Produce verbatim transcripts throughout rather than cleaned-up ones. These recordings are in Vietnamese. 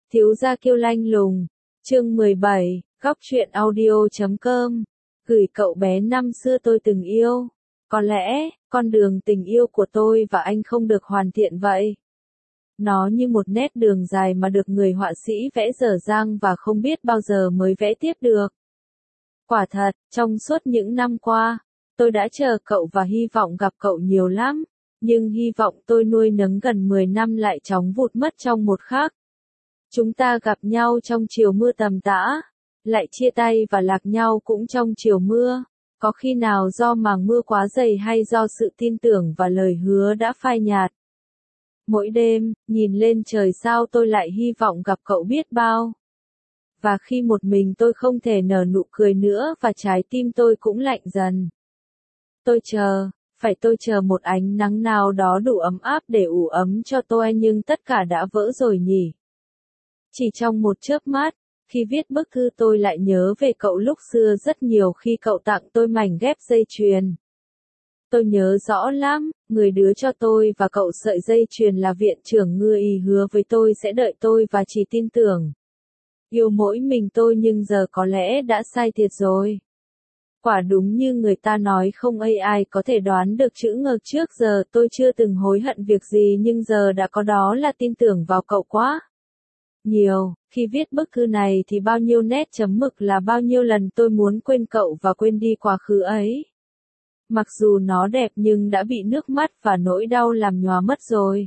Thiếu gia kiêu lanh lùng, chương mười bảy, góc truyện audio chấm com, gửi cậu bé năm xưa tôi từng yêu. Có lẽ, con đường tình yêu của tôi và anh không được hoàn thiện vậy. Nó như một nét đường dài mà được người họa sĩ vẽ dở dang và không biết bao giờ mới vẽ tiếp được. Quả thật, trong suốt những năm qua, tôi đã chờ cậu và hy vọng gặp cậu nhiều lắm, nhưng hy vọng tôi nuôi nấng gần mười năm lại chóng vụt mất trong một khắc. Chúng ta gặp nhau trong chiều mưa tầm tã, lại chia tay và lạc nhau cũng trong chiều mưa, có khi nào do màng mưa quá dày hay do sự tin tưởng và lời hứa đã phai nhạt. Mỗi đêm, nhìn lên trời sao tôi lại hy vọng gặp cậu biết bao. Và khi một mình tôi không thể nở nụ cười nữa và trái tim tôi cũng lạnh dần. Tôi chờ, phải tôi chờ một ánh nắng nào đó đủ ấm áp để ủ ấm cho tôi, nhưng tất cả đã vỡ rồi nhỉ. Chỉ trong một chớp mắt, khi viết bức thư tôi lại nhớ về cậu lúc xưa rất nhiều khi cậu tặng tôi mảnh ghép dây chuyền. Tôi nhớ rõ lắm, người đưa cho tôi và cậu sợi dây chuyền là viện trưởng Ngư Y hứa với tôi sẽ đợi tôi và chỉ tin tưởng. Yêu mỗi mình tôi nhưng giờ có lẽ đã sai thiệt rồi. Quả đúng như người ta nói, không ai ai có thể đoán được chữ ngờ. Trước giờ tôi chưa từng hối hận việc gì, nhưng giờ đã có, đó là tin tưởng vào cậu quá nhiều. Khi viết bức thư này thì bao nhiêu nét chấm mực là bao nhiêu lần tôi muốn quên cậu và quên đi quá khứ ấy. Mặc dù nó đẹp nhưng đã bị nước mắt và nỗi đau làm nhòa mất rồi.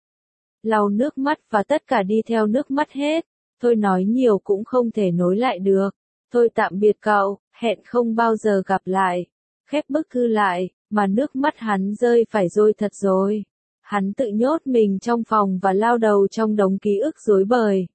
Lau nước mắt và tất cả đi theo nước mắt hết. Thôi nói nhiều cũng không thể nối lại được. Thôi tạm biệt cậu, hẹn không bao giờ gặp lại. Khép bức thư lại, mà nước mắt hắn rơi phải rồi thật rồi. Hắn tự nhốt mình trong phòng và lao đầu trong đống ký ức rối bời.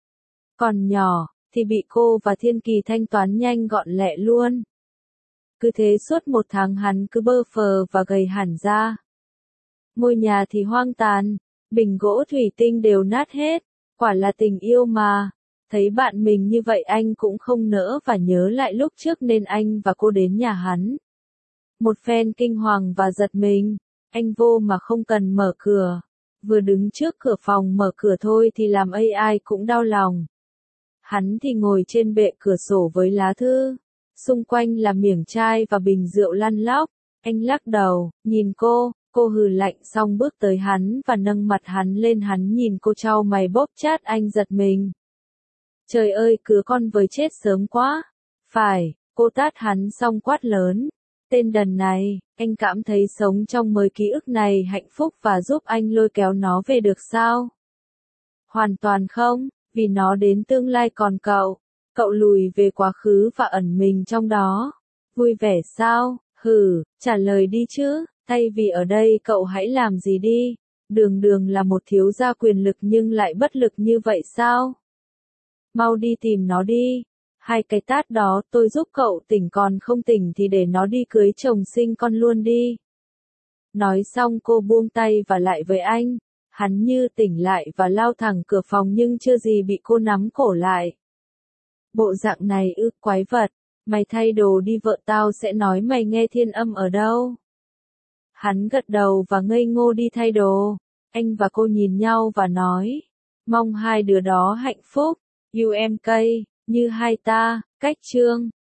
Còn nhỏ, thì bị cô và Thiên Kỳ thanh toán nhanh gọn lẹ luôn. Cứ thế suốt một tháng hắn cứ bơ phờ và gầy hẳn ra. Ngôi nhà thì hoang tàn, bình gỗ thủy tinh đều nát hết, quả là tình yêu mà. Thấy bạn mình như vậy anh cũng không nỡ và nhớ lại lúc trước nên anh và cô đến nhà hắn. Một phen kinh hoàng và giật mình, anh vô mà không cần mở cửa. Vừa đứng trước cửa phòng mở cửa thôi thì làm ai ai cũng đau lòng. Hắn thì ngồi trên bệ cửa sổ với lá thư. Xung quanh là miệng chai và bình rượu lăn lóc. Anh lắc đầu, nhìn cô, cô hừ lạnh xong bước tới hắn và nâng mặt hắn lên. Hắn nhìn cô trao mày bóp chát. Anh giật mình. Trời ơi, cứ con với chết sớm quá. Phải, cô tát hắn xong quát lớn. Tên đần này, anh cảm thấy sống trong mấy ký ức này hạnh phúc và giúp anh lôi kéo nó về được sao? Hoàn toàn không, vì nó đến tương lai, còn cậu, cậu lùi về quá khứ và ẩn mình trong đó. Vui vẻ sao? Hừ, trả lời đi chứ, thay vì ở đây cậu hãy làm gì đi. Đường Đường là một thiếu gia quyền lực nhưng lại bất lực như vậy sao? Mau đi tìm nó đi. Hai cái tát đó tôi giúp cậu tỉnh, còn không tỉnh thì để nó đi cưới chồng sinh con luôn đi. Nói xong cô buông tay và lại với anh. Hắn như tỉnh lại và lao thẳng cửa phòng nhưng chưa gì bị cô nắm cổ lại. Bộ dạng này ư, quái vật. Mày thay đồ đi, vợ tao sẽ nói mày nghe thiên âm ở đâu. Hắn gật đầu và ngây ngô đi thay đồ. Anh và cô nhìn nhau và nói. Mong hai đứa đó hạnh phúc. u em ca, như hai ta, cách chương.